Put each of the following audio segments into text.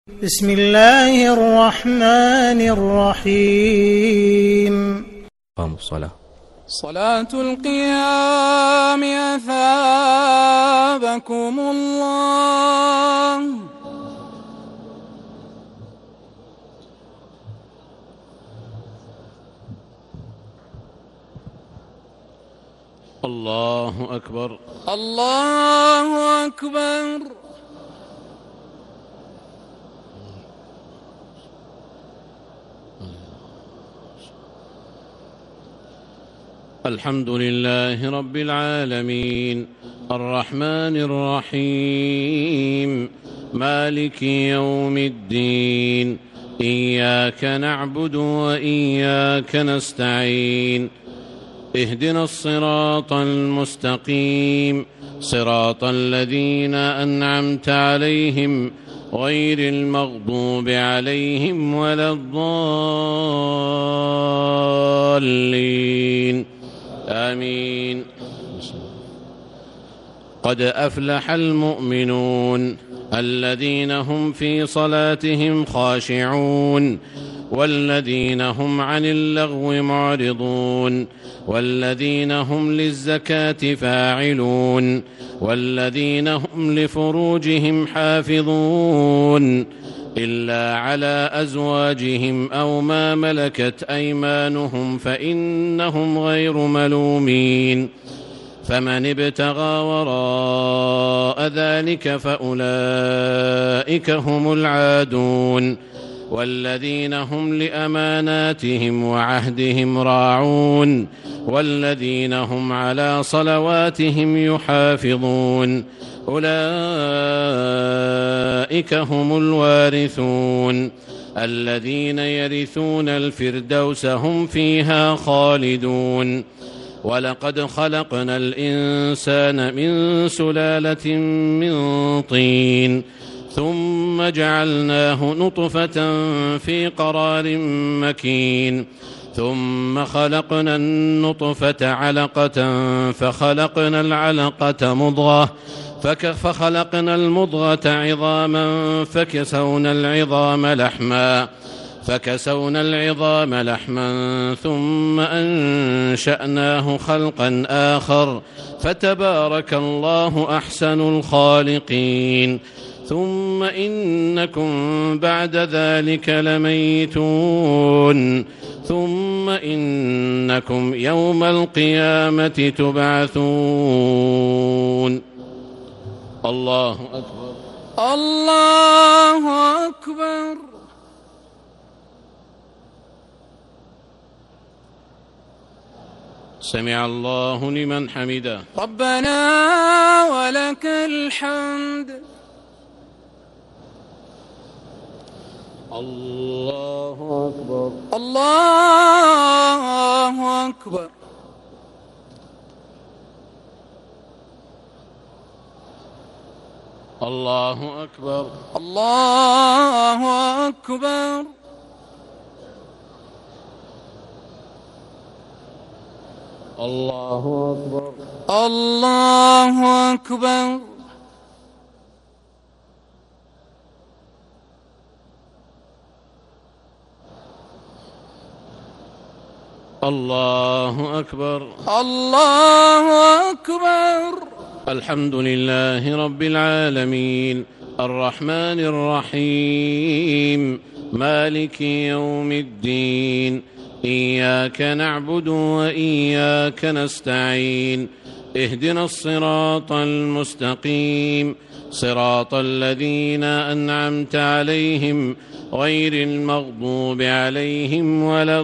بسم الله الرحمن الرحيم. قام الصلاة. صلاة القيام أثابكم الله. الله أكبر الله أكبر. الحمد لله رب العالمين الرحمن الرحيم مالك يوم الدين إياك نعبد وإياك نستعين اهدنا الصراط المستقيم صراط الذين أنعمت عليهم غير المغضوب عليهم ولا الضالين آمين. قد أفلح المؤمنون الذين هم في صلاتهم خاشعون والذين هم عن اللغو معرضون والذين هم للزكاة فاعلون والذين هم لفروجهم حافظون إلا على أزواجهم أو ما ملكت أيمانهم فإنهم غير ملومين فمن ابتغى وراء ذلك فأولئك هم العادون والذين هم لأماناتهم وعهدهم راعون والذين هم على صلواتهم يحافظون أولئك هم الوارثون الذين يرثون الفردوس هم فيها خالدون. ولقد خلقنا الإنسان من سلالة من طين ثم جعلناه نطفة في قرار مكين ثم خلقنا النطفة علقة فخلقنا العلقة مضغة فخلقنا المضغة عظاما فكسونا العظام لحما ثم أنشأناه خلقا آخر فتبارك الله أحسن الخالقين. ثم إنكم بعد ذلك لميتون ثم إنكم يوم القيامة تبعثون. الله أكبر الله أكبر. سمع الله لمن حمده. ربنا ولك الحمد. الله أكبر الله أكبر. الله أكبر الله أكبر. الله أكبر الله أكبر. الله أكبر الله أكبر. الحمد لله رب العالمين الرحمن الرحيم مالك يوم الدين إياك نعبد وإياك نستعين اهدنا الصراط المستقيم صراط الذين أنعمت عليهم غير المغضوب عليهم ولا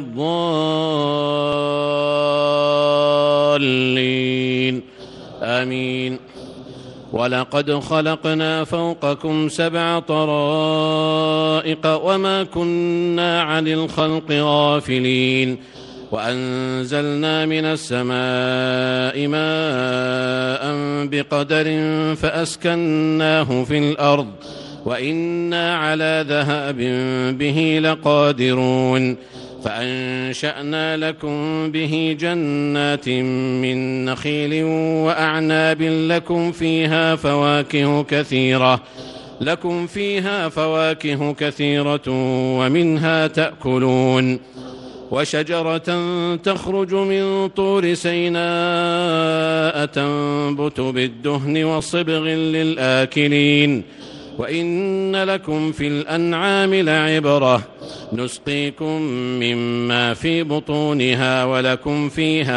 الضالين آمين. ولقد خلقنا فوقكم 7 طرائق وما كنا عن الخلق غافلين وأنزلنا من السماء ماء بقدر فأسكناه في الأرض وإنا على ذهاب به لقادرون فأنشأنا لكم به جنات من نخيل وأعناب لكم فيها فواكه كثيرة لكم فيها فواكه كثيرة ومنها تأكلون وشجرة تخرج من طور سيناء تنبت بالدهن وصبغ للآكلين وإن لكم في الأنعام لعبرة نسقيكم مما في بطونها ولكم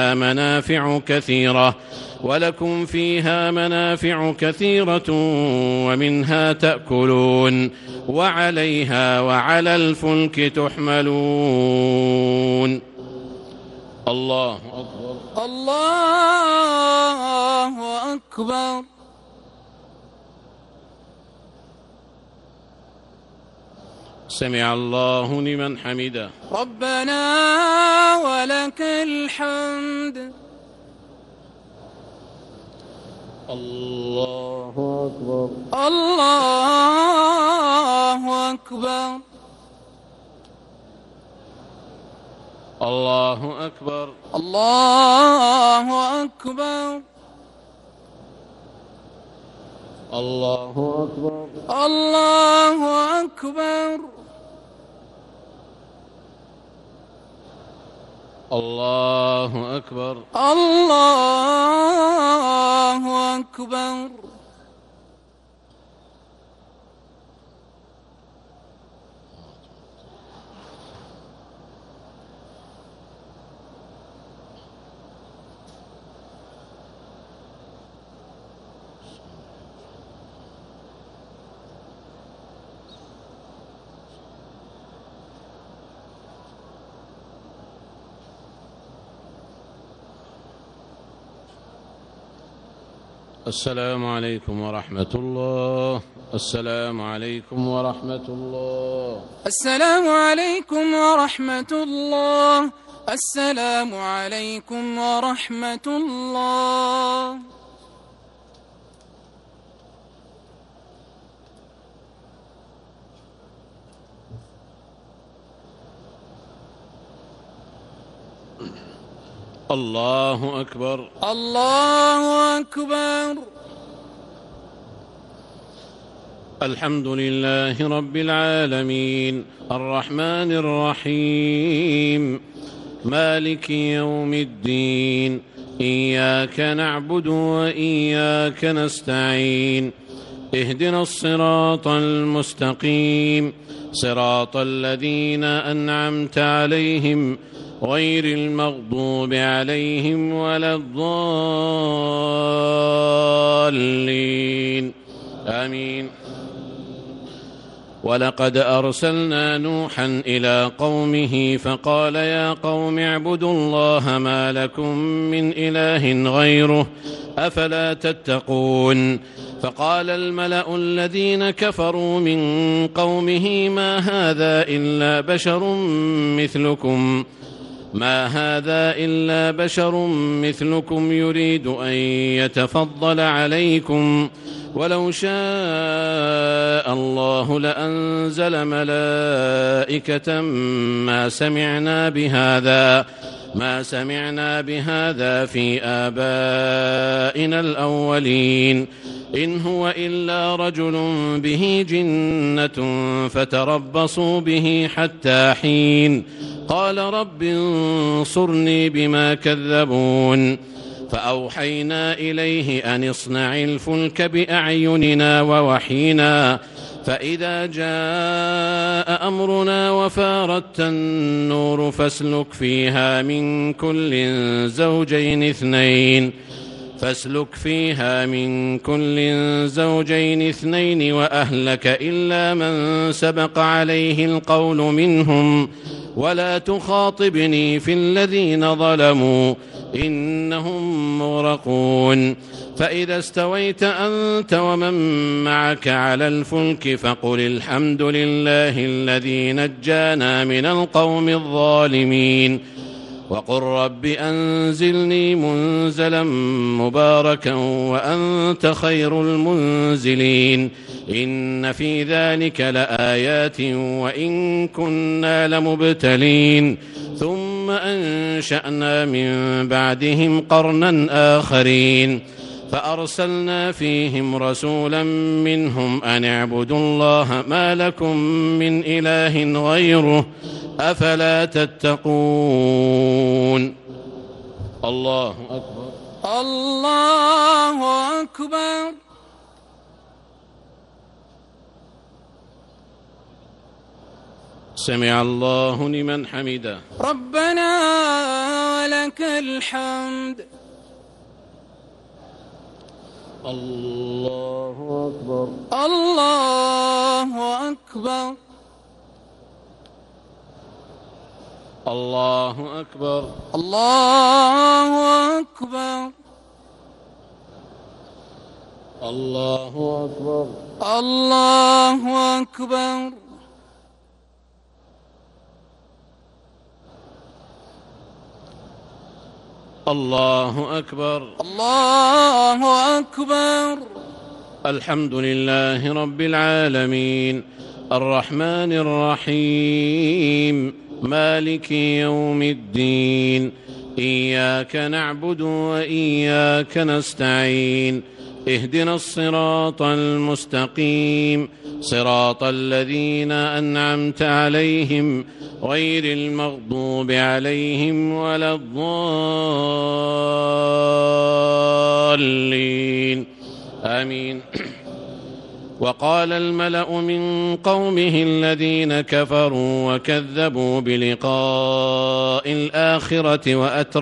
فيها منافع كثيرة ومنها تأكلون وعليها وعلى الفلك تحملون. الله أكبر. الله أكبر. سمع الله لمن حمده. ربنا ولك الحمد. الله أكبر. الله أكبر. الله أكبر. الله أكبر. الله أكبر. الله أكبر. الله أكبر. الله أكبر. السلام عليكم ورحمة الله. السلام عليكم ورحمة الله. السلام عليكم ورحمة الله. السلام عليكم ورحمة الله. الله أكبر. الله أكبر. الحمد لله رب العالمين الرحمن الرحيم مالك يوم الدين إياك نعبد وإياك نستعين اهدنا الصراط المستقيم صراط الذين أنعمت عليهم غير المغضوب عليهم ولا الضالين آمين. ولقد أرسلنا نوحا إلى قومه فقال يا قوم اعبدوا الله ما لكم من إله غيره أفلا تتقون. فقال الملأ الذين كفروا من قومه ما هذا إلا بشر مثلكم يريد أن يتفضل عليكم ولو شاء الله لأنزل ملائكة ما سمعنا بهذا في آبائنا الأولين إن هو إلا رجل به جنة فتربصوا به حتى حين. قال رب انصرني بما كذبون. فأوحينا إليه أن اصنع الفلك بأعيننا ووحينا فإذا جاء أمرنا وفارت النور فاسلك فيها من كل زوجين اثنين وأهلك إلا من سبق عليه القول منهم ولا تخاطبني في الذين ظلموا إنهم مغرقون. فإذا استويت أنت ومن معك على الفلك فقل الحمد لله الذي نجانا من القوم الظالمين وقل رب أنزلني منزلا مباركا وأنت خير المنزلين. إن في ذلك لآيات وإن كنا لمبتلين. ثم أنشأنا من بعدهم قرنا آخرين فأرسلنا فيهم رسولا منهم أن اعبدوا الله ما لكم من إله غيره أفلا تتقون. الله أكبر. الله أكبر. سمع الله لمن حمده. ربنا ولك الحمد. الله أكبر. الله أكبر. الله أكبر. الله أكبر. الله أكبر. الله أكبر. الله أكبر. الله أكبر. الحمد لله رب العالمين الرحمن الرحيم مالك يوم الدين إياك نعبد وإياك نستعين اهدنا الصراط المستقيم صراط الذين أنعمت عليهم غير المغضوب عليهم ولا الضالين آمين. وقال الملأ من قومه الذين كفروا وكذبوا بلقاء الآخرة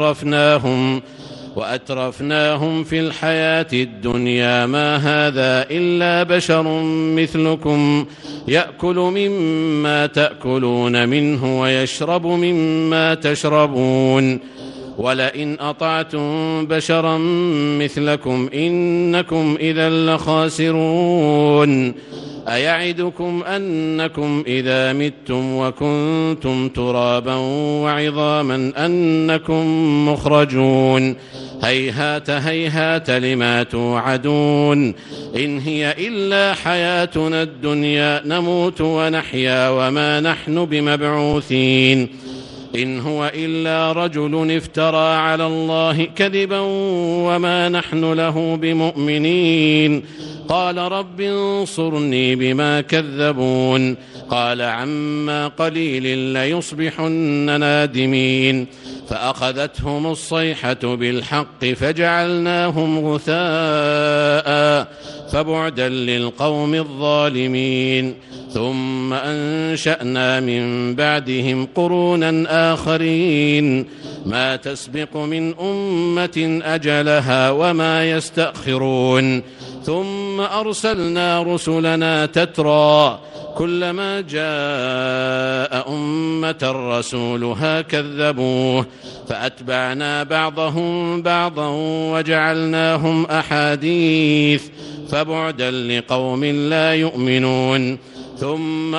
وأترفناهم في الحياة الدنيا ما هذا إلا بشر مثلكم يأكل مما تأكلون منه ويشرب مما تشربون ولئن أطعتم بشرا مثلكم إنكم إذا لخاسرون أيعدكم أنكم إذا متم وكنتم ترابا وعظاما أنكم مخرجون هيهات هيهات لما توعدون إن هي إلا حياتنا الدنيا نموت ونحيا وما نحن بمبعوثين إن هو إلا رجل افترى على الله كذبا وما نحن له بمؤمنين قال رب انصرني بما كذبون قال عما قليل ليصبحن نادمين فأخذتهم الصيحة بالحق فجعلناهم غثاء فبعدا للقوم الظالمين ثم أنشأنا من بعدهم قرونا آخرين ما تسبق من أمة أجلها وما يستأخرون ثم أرسلنا رسلنا تترى كلما جاء أمة رسولها كذبوه فأتبعنا بعضهم بعضا وجعلناهم أحاديث فبعدا لقوم لا يؤمنون ثم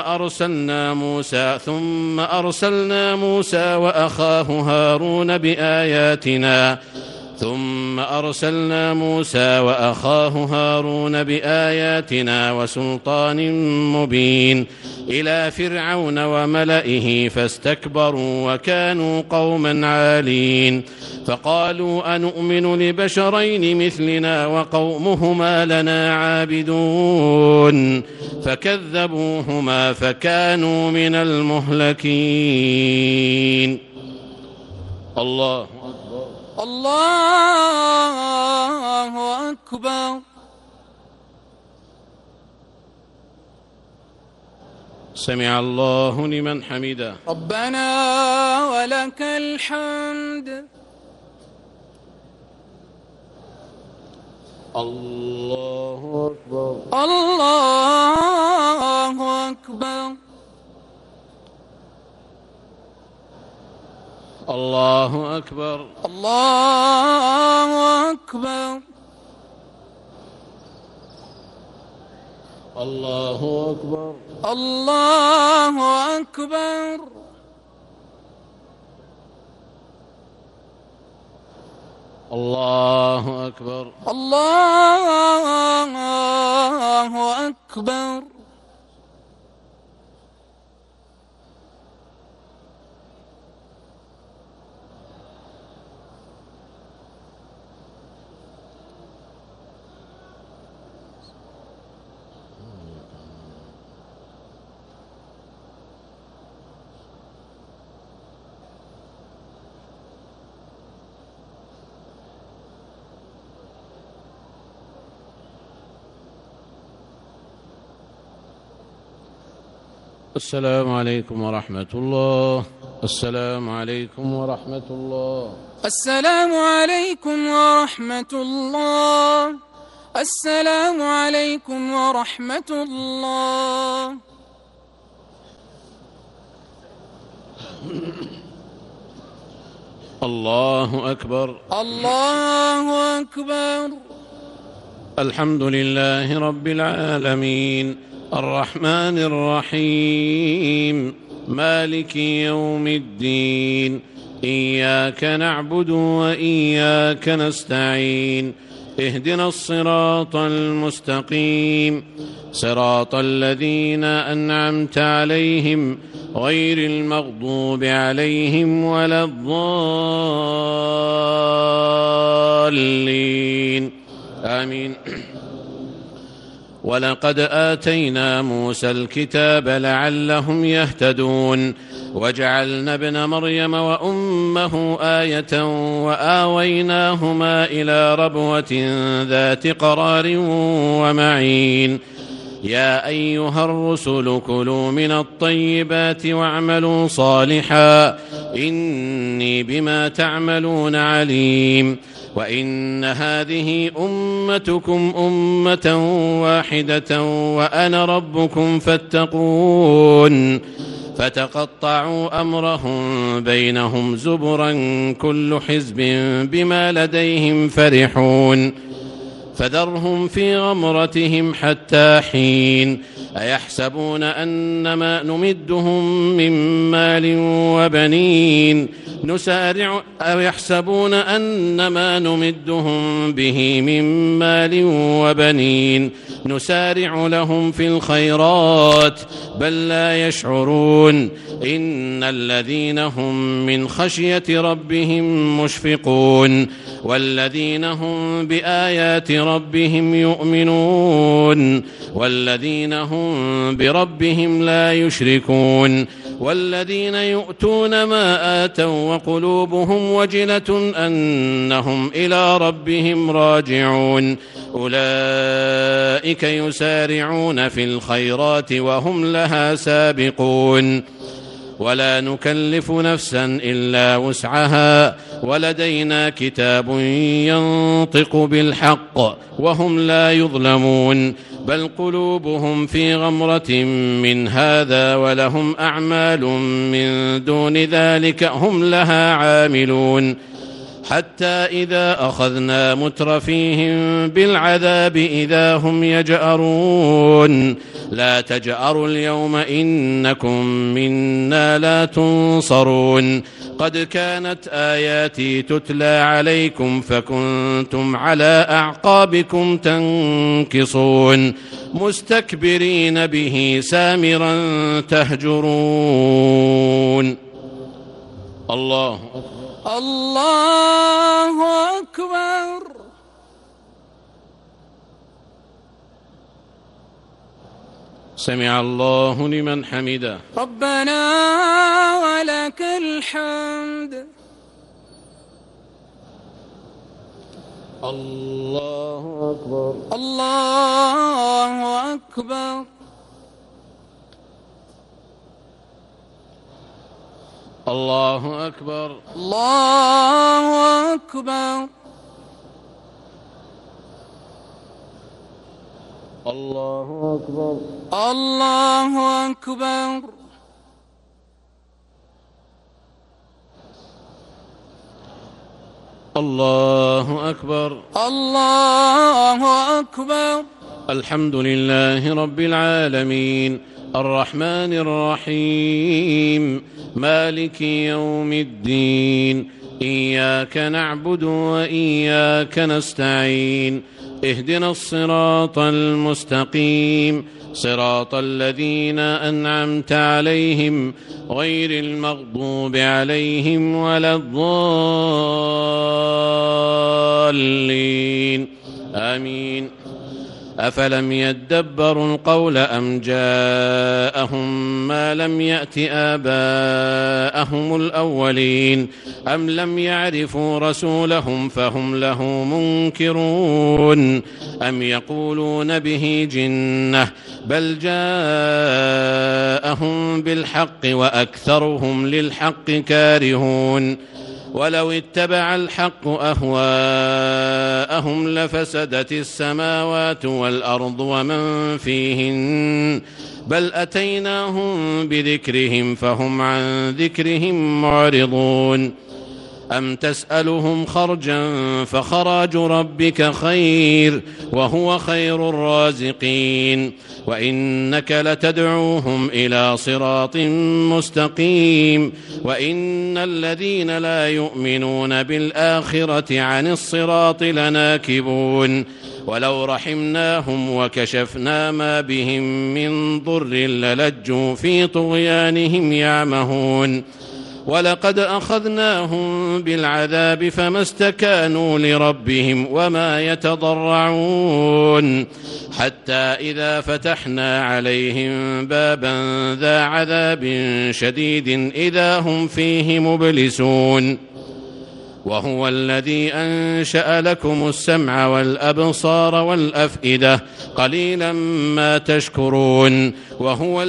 أرسلنا موسى وأخاه هارون بآياتنا وسلطان مبين إلى فرعون وملئه فاستكبروا وكانوا قوما عالين فقالوا أنؤمن لبشرين مثلنا وقومهما لنا عابدون فكذبوهما فكانوا من المهلكين. الله أكبر. الله أكبر. سمع الله لمن حمده. ربنا ولك الحمد. الله أكبر. الله أكبر. الله أكبر. الله أكبر. الله أكبر. الله أكبر. الله أكبر. الله أكبر. السلام عليكم ورحمة الله. السلام عليكم ورحمة الله. السلام عليكم ورحمة الله. السلام عليكم ورحمة الله. الله أكبر. الله أكبر. الحمد لله رب العالمين الرحمن الرحيم مالك يوم الدين إياك نعبد وإياك نستعين اهدنا الصراط المستقيم صراط الذين أنعمت عليهم غير المغضوب عليهم ولا الضالين آمين. ولقد آتينا موسى الكتاب لعلهم يهتدون وجعلنا ابن مريم وأمه آية وآويناهما إلى ربوة ذات قرار ومعين. يا أيها الرسل كلوا من الطيبات واعملوا صالحا إني بما تعملون عليم. وإن هذه أمتكم أمة واحدة وأنا ربكم فاتقون. فتقطعوا أمرهم بينهم زبرا كل حزب بما لديهم فرحون. فذرهم في غمرتهم حتى حين. أيحسبون أنما نمدهم من مال وبنين يحسبون أنما نمدهم به من مال وبنين نسارع لهم في الخيرات بل لا يشعرون. إن الذين هم من خشية ربهم مشفقون والذين هم بآيات ربهم يؤمنون والذين هم بربهم لا يشركون والذين يؤتون ما آتوا وقلوبهم وجلة أنهم إلى ربهم راجعون. أولئك يسارعون في الخيرات وهم لها سابقون. ولا نكلف نفسا إلا وسعها ولدينا كتاب ينطق بالحق وهم لا يظلمون. بل قلوبهم في غمرة من هذا ولهم أعمال من دون ذلك هم لها عاملون. حتى إذا أخذنا مترفيهم بالعذاب إذا هم يجأرون. لا تجأروا اليوم إنكم منا لا تنصرون. قد كانت آياتي تتلى عليكم فكنتم على أعقابكم تنكصون مستكبرين به سامرا تهجرون. الله أكبر. الله أكبر. سمع الله لمن حمده. ربنا ولك الحمد. الله أكبر. الله أكبر. الله أكبر. الله أكبر. الله أكبر. الله أكبر. الله أكبر. الله أكبر. الحمد لله رب العالمين الرحمن الرحيم مالك يوم الدين إياك نعبد وإياك نستعين اهدنا الصراط المستقيم صراط الذين أنعمت عليهم غير المغضوب عليهم ولا الضالين آمين. أفلم يدبروا القول أم جاءهم ما لم يأت آباءهم الأولين أم لم يعرفوا رسولهم فهم له منكرون أم يقولون به جنة بل جاءهم بالحق وأكثرهم للحق كارهون ولو اتبع الحق أهواءهم لفسدت السماوات والأرض ومن فيهن بل أتيناهم بذكرهم فهم عن ذكرهم معرضون أم تسألهم خرجا فخراج ربك خير وهو خير الرازقين وإنك لتدعوهم إلى صراط مستقيم وإن الذين لا يؤمنون بالآخرة عن الصراط لناكبون ولو رحمناهم وكشفنا ما بهم من ضر للجوا في طغيانهم يعمهون ولقد أخذناهم بالعذاب فما استكانوا لربهم وما يتضرعون حتى إذا فتحنا عليهم بابا ذا عذاب شديد إذا هم فيه مبلسون وهو الذي أنشأ لكم السمع والأبصار والأفئدة قليلا ما تشكرون وهو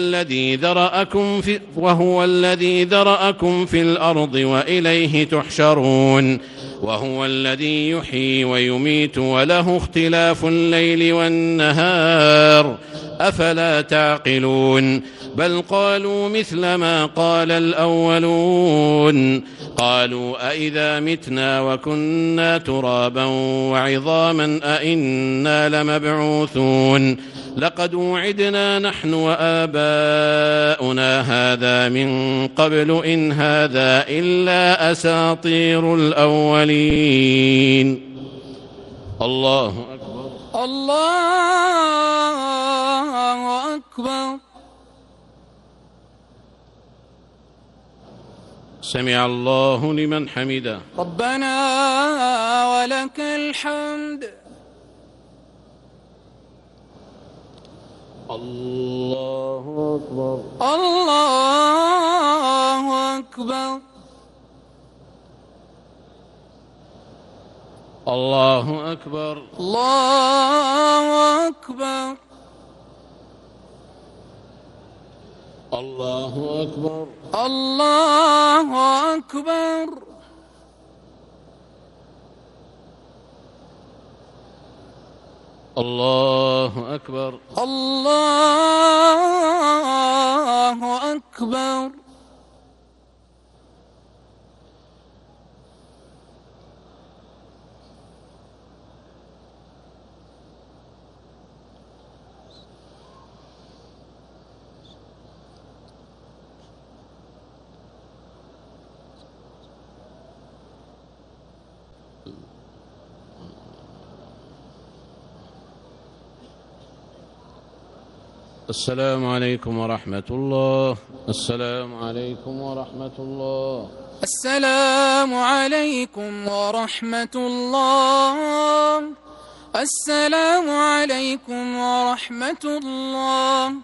الذي ذرأكم في الأرض وإليه تحشرون وهو الذي يحيي ويميت وله اختلاف الليل والنهار أفلا تعقلون بل قالوا مثل ما قال الأولون قالوا أئذا متنا وكنا ترابا وعظاما أئنا لمبعوثون لقد وعدنا نحن وآباؤنا هذا من قبل إن هذا إلا أساطير الأولين. الله أكبر الله أكبر. سمع الله لمن حمده. ربنا ولك الحمد. الله أكبر الله أكبر. الله أكبر الله أكبر. الله أكبر الله أكبر. الله أكبر الله أكبر. السلام عليكم ورحمة الله. السلام عليكم ورحمة الله. السلام عليكم ورحمة الله. السلام عليكم ورحمة الله.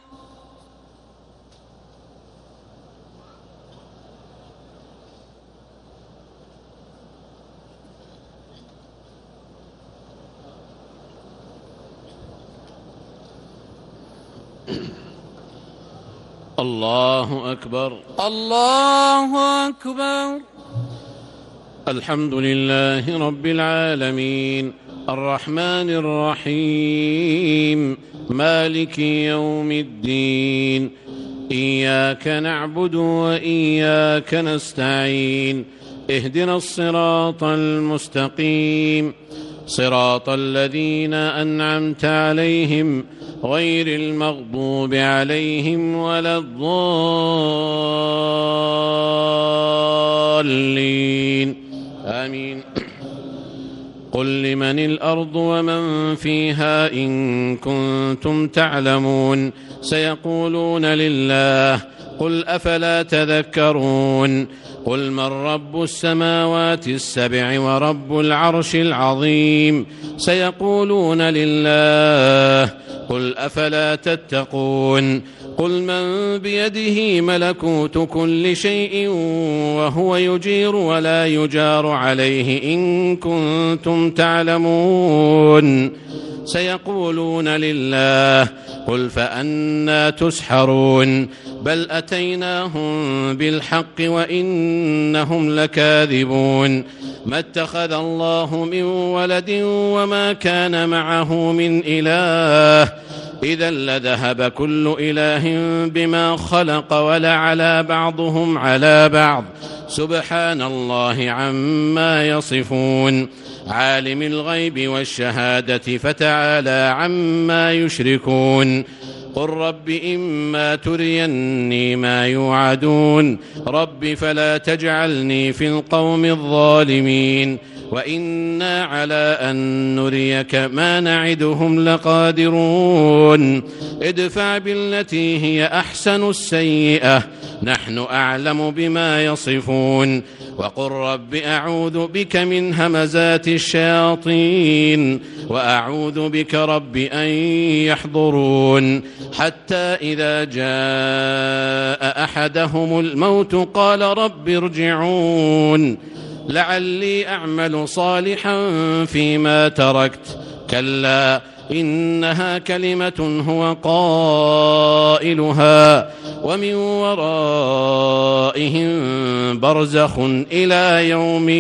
الله أكبر الله أكبر. الحمد لله رب العالمين الرحمن الرحيم مالك يوم الدين إياك نعبد وإياك نستعين اهدنا الصراط المستقيم صراط الذين أنعمت عليهم غير المغضوب عليهم ولا الضالين آمين. قل لمن الأرض ومن فيها إن كنتم تعلمون سيقولون لله قل أفلا تذكرون قل من رب السماوات السبع ورب العرش العظيم سيقولون لله قل أفلا تتقون قل من بيده ملكوت كل شيء وهو يجير ولا يجار عليه إن كنتم تعلمون سيقولون لله قل فأنى تسحرون بل أتيناهم بالحق وإنهم لكاذبون ما اتخذ الله من ولد وما كان معه من إله إذا لذهب كل إله بما خلق ولعلى بعضهم على بعض سبحان الله عما يصفون عالم الغيب والشهادة فتعالى عما يشركون قل رب إما تريني ما يوعدون رب فلا تجعلني في القوم الظالمين وإنا على أن نريك ما نعدهم لقادرون ادفع بالتي هي أحسن السيئة نحن أعلم بما يصفون وقل رب أعوذ بك من همزات الشياطين وأعوذ بك رب أن يحضرون حتى إذا جاء أحدهم الموت قال رب ارجعون لعلي أعمل صالحا فيما تركت كلا إنها كلمة هو قائلها ومن ورائهم برزخ إلى يوم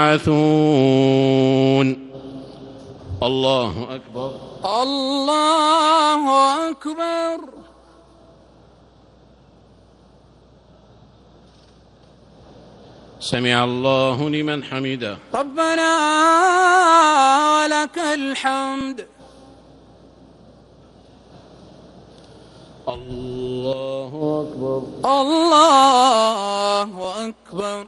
يبعثون الله أكبر الله أكبر سمع الله لمن حمده ربنا ولك الحمد الله أكبر الله أكبر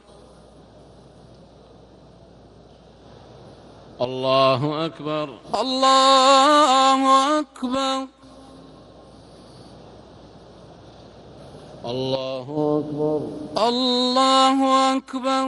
الله أكبر الله أكبر الله أكبر الله أكبر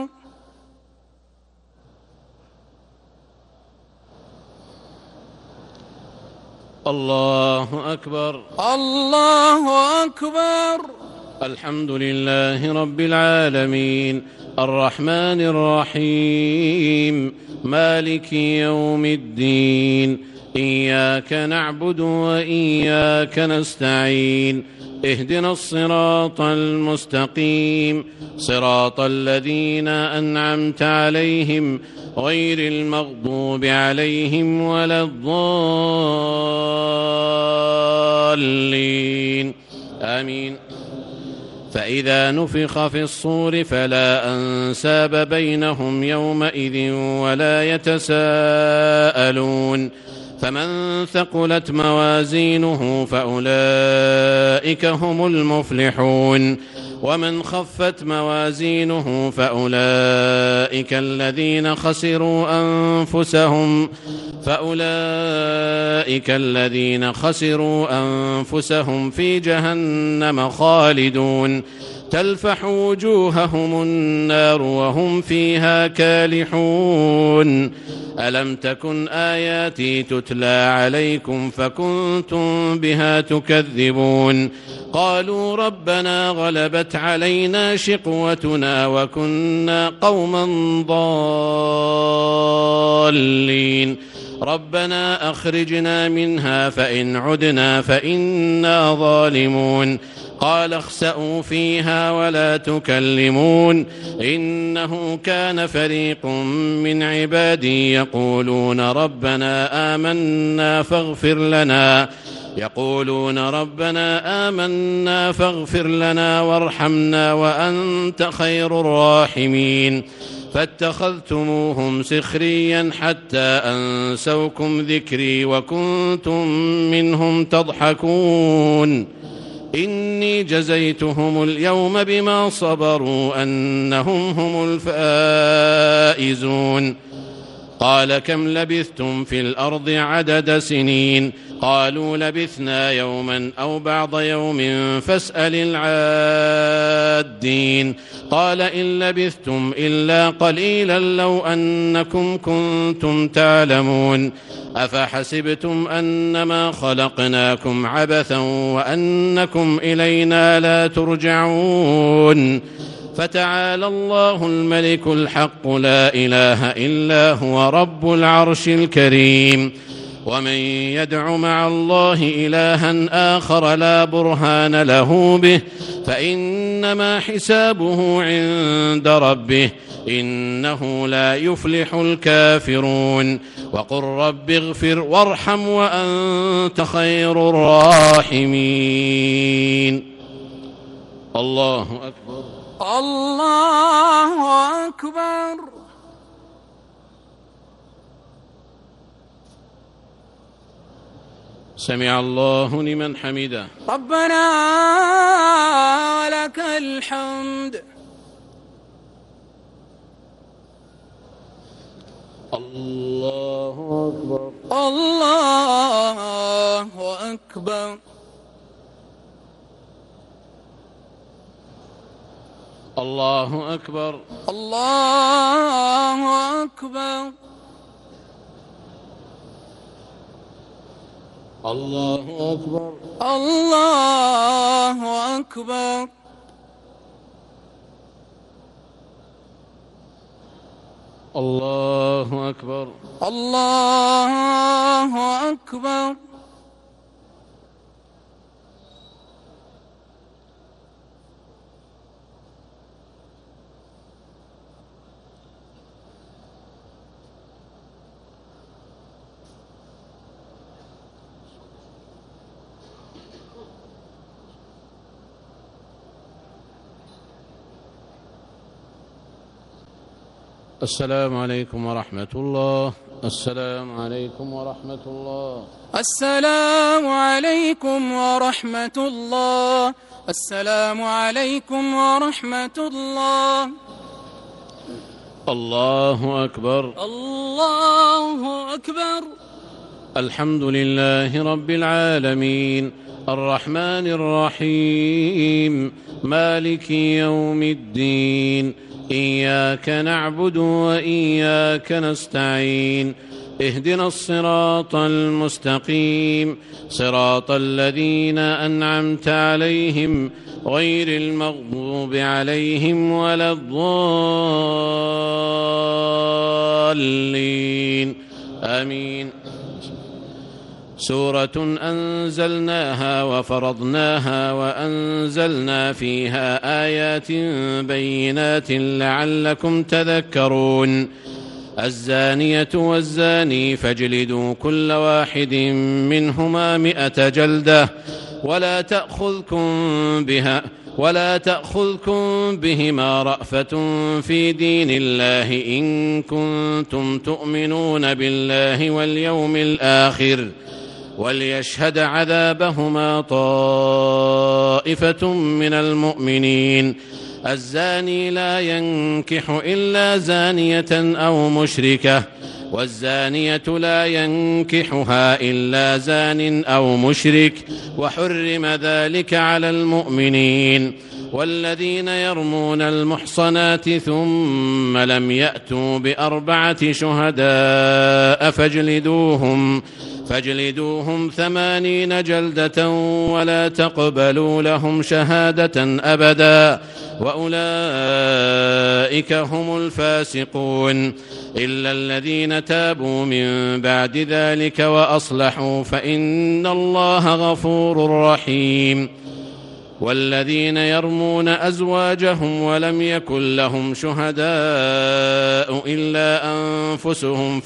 الله أكبر الله أكبر الحمد لله رب العالمين الرحمن الرحيم مالك يوم الدين إياك نعبد وإياك نستعين اهدنا الصراط المستقيم صراط الذين أنعمت عليهم غير المغضوب عليهم ولا الضالين آمين فإذا نفخ في الصور فلا أنساب بينهم يومئذ ولا يتساءلون فمن ثقلت موازينه فأولئك هم المفلحون ومن خفت موازينه فأولئك الذين خسروا أنفسهم في جهنم خالدون تلفح وجوههم النار وهم فيها كالحون ألم تكن آياتي تتلى عليكم فكنتم بها تكذبون قالوا ربنا غلبت علينا شقوتنا وكنا قوما ضالين ربنا أخرجنا منها فإن عدنا فإنا ظالمون قال اخسئوا فيها ولا تكلمون إنه كان فريق من عبادي يقولون ربنا آمنا فاغفر لنا وارحمنا وأنت خير الراحمين فاتخذتموهم سخريا حتى أنسوكم ذكري وكنتم منهم تضحكون إني جزيتهم اليوم بما صبروا أنهم هم الفائزون قال كم لبثتم في الأرض عدد سنين قالوا لبثنا يوما أو بعض يوم فاسأل العادين قال إن لبثتم إلا قليلا لو أنكم كنتم تعلمون أفحسبتم أنما خلقناكم عبثا وأنكم إلينا لا ترجعون فتعالى الله الملك الحق لا إله إلا هو رب العرش الكريم ومن يدع مع الله إلها آخر لا برهان له به فإنما حسابه عند ربه إنه لا يفلح الكافرون وقل رب اغفر وارحم وأنت خير الراحمين. الله أكبر. الله أكبر. سمع الله لمن حمده. ربنا ولك الحمد. الله أكبر. الله أكبر. الله أكبر. الله أكبر. الله أكبر. الله أكبر. الله أكبر. الله أكبر. السلام عليكم ورحمة الله. السلام عليكم ورحمة الله. السلام عليكم ورحمة الله. السلام عليكم ورحمة الله. الله أكبر. الله أكبر. الحمد لله رب العالمين الرحمن الرحيم مالك يوم الدين إياك نعبد وإياك نستعين اهدنا الصراط المستقيم صراط الذين أنعمت عليهم غير المغضوب عليهم ولا الضالين آمين. سورة أنزلناها وفرضناها وأنزلنا فيها آيات بينات لعلكم تذكرون. الزانية والزاني فاجلدوا كل واحد منهما 100 جلدة ولا تأخذكم بهما رأفة في دين الله إن كنتم تؤمنون بالله واليوم الآخر وليشهد عذابهما طائفة من المؤمنين. الزاني لا ينكح إلا زانية أو مشركة والزانية لا ينكحها إلا زان أو مشرك وحرم ذلك على المؤمنين. والذين يرمون المحصنات ثم لم يأتوا ب4 شهداء فاجلدوهم 80 جلدة ولا تقبلوا لهم شهادة أبدا وأولئك هم الفاسقون إلا الذين تابوا من بعد ذلك وأصلحوا فإن الله غفور رحيم. والذين يرمون أزواجهم ولم يكن لهم شهداء إلا أنفسهم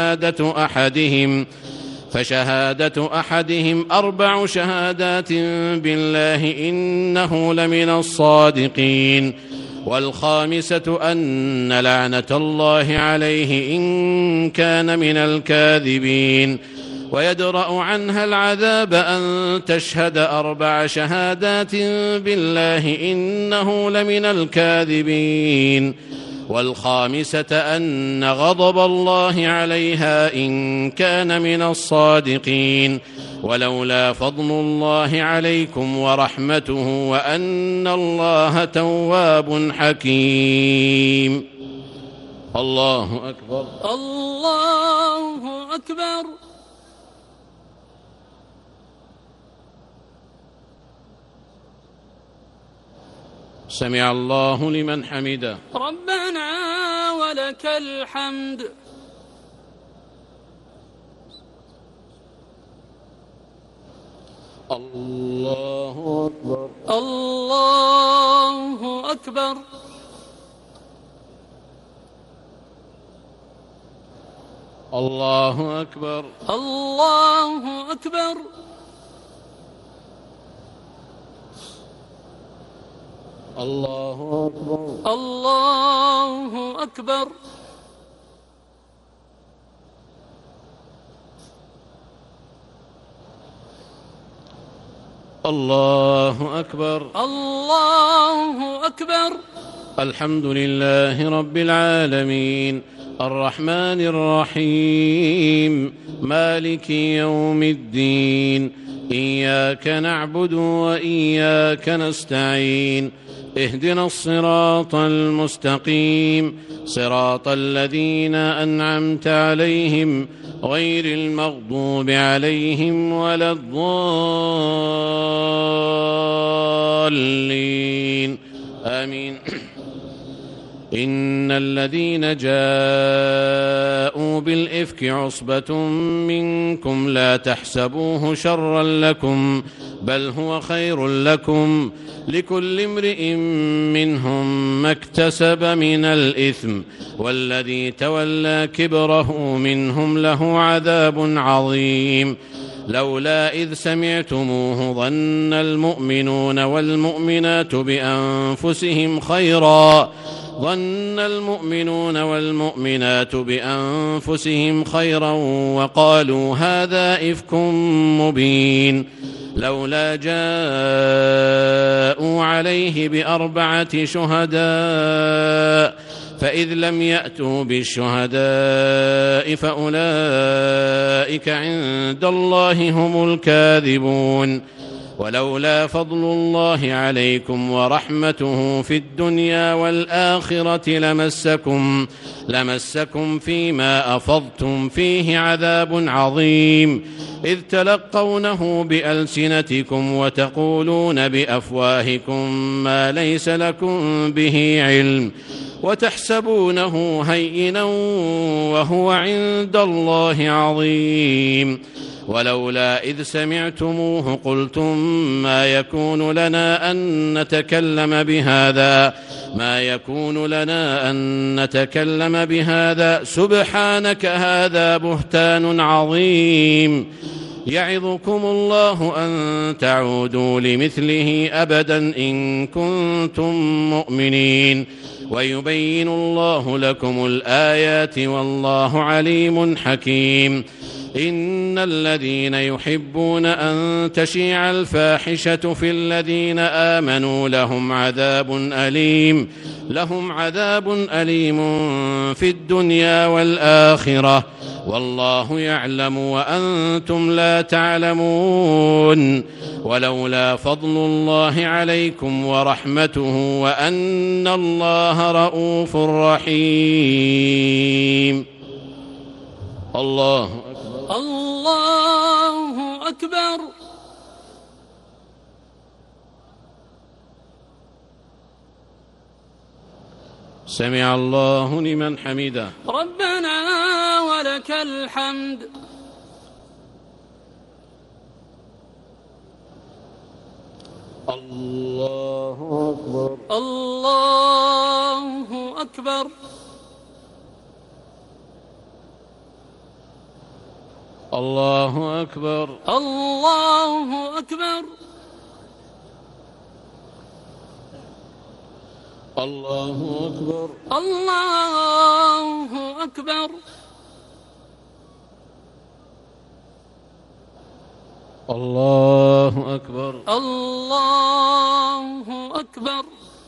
فشهادة أحدهم 4 شهادات بالله إنه لمن الصادقين. والخامسة أن لعنة الله عليه إن كان من الكاذبين. ويدرأ عنها العذاب أن تشهد 4 شهادات بالله إنه لمن الكاذبين. والخامسة أن غضب الله عليها إن كان من الصادقين. ولولا فضل الله عليكم ورحمته وأن الله تواب حكيم. الله أكبر. الله أكبر. سمع الله لمن حمده. ربنا ولك الحمد. الله أكبر الله أكبر الله أكبر الله أكبر الله أكبر الله أكبر الله أكبر الله أكبر. الحمد لله رب العالمين الرحمن الرحيم مالك يوم الدين إياك نعبد وإياك نستعين اهدنا الصراط المستقيم صراط الذين أنعمت عليهم غير المغضوب عليهم ولا الضالين آمين. إن الذين جاءوا بالإفك عصبة منكم لا تحسبوه شرا لكم بل هو خير لكم لكل امرئ منهم ما اكتسب من الإثم والذي تولى كبره منهم له عذاب عظيم. لولا إذ سمعتموه ظن المؤمنون والمؤمنات بأنفسهم خيرا وقالوا هذا إفك مبين. لولا جاءوا عليه بأربعة شهداء فإذ لم يأتوا بالشهداء فأولئك عند الله هم الكاذبون. ولولا فضل الله عليكم ورحمته في الدنيا والآخرة لمسكم فيما أفضتم فيه عذاب عظيم إذ تلقونه بألسنتكم وتقولون بأفواهكم ما ليس لكم به علم وتحسبونه هينا وهو عند الله عظيم. ولولا إذ سمعتموه قلتم ما يكون لنا أن نتكلم بهذا سبحانك هذا بهتان عظيم. يعظكم الله أن تعودوا لمثله أبدا إن كنتم مؤمنين ويبين الله لكم الآيات والله عليم حكيم. إن الذين يحبون أن تشيع الفاحشة في الذين آمنوا لهم عذاب أليم في الدنيا والآخرة والله يعلم وأنتم لا تعلمون. ولولا فضل الله عليكم ورحمته وأن الله رؤوف رحيم. الله أكبر الله أكبر. سمع الله لمن حمده. ربنا ولك الحمد. الله أكبر الله أكبر. الله أكبر الله أكبر. الله أكبر الله أكبر. الله أكبر الله أكبر.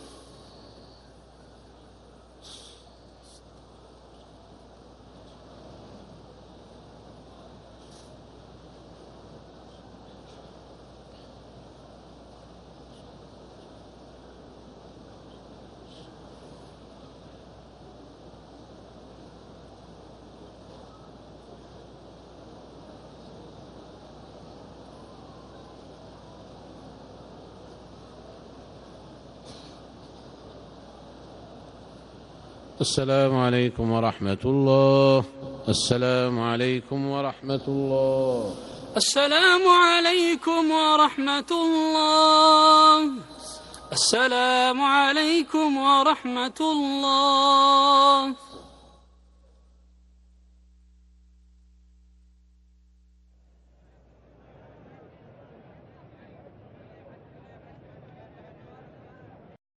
السلام عليكم ورحمة الله. السلام عليكم ورحمة الله. السلام عليكم ورحمة الله. السلام عليكم ورحمة الله.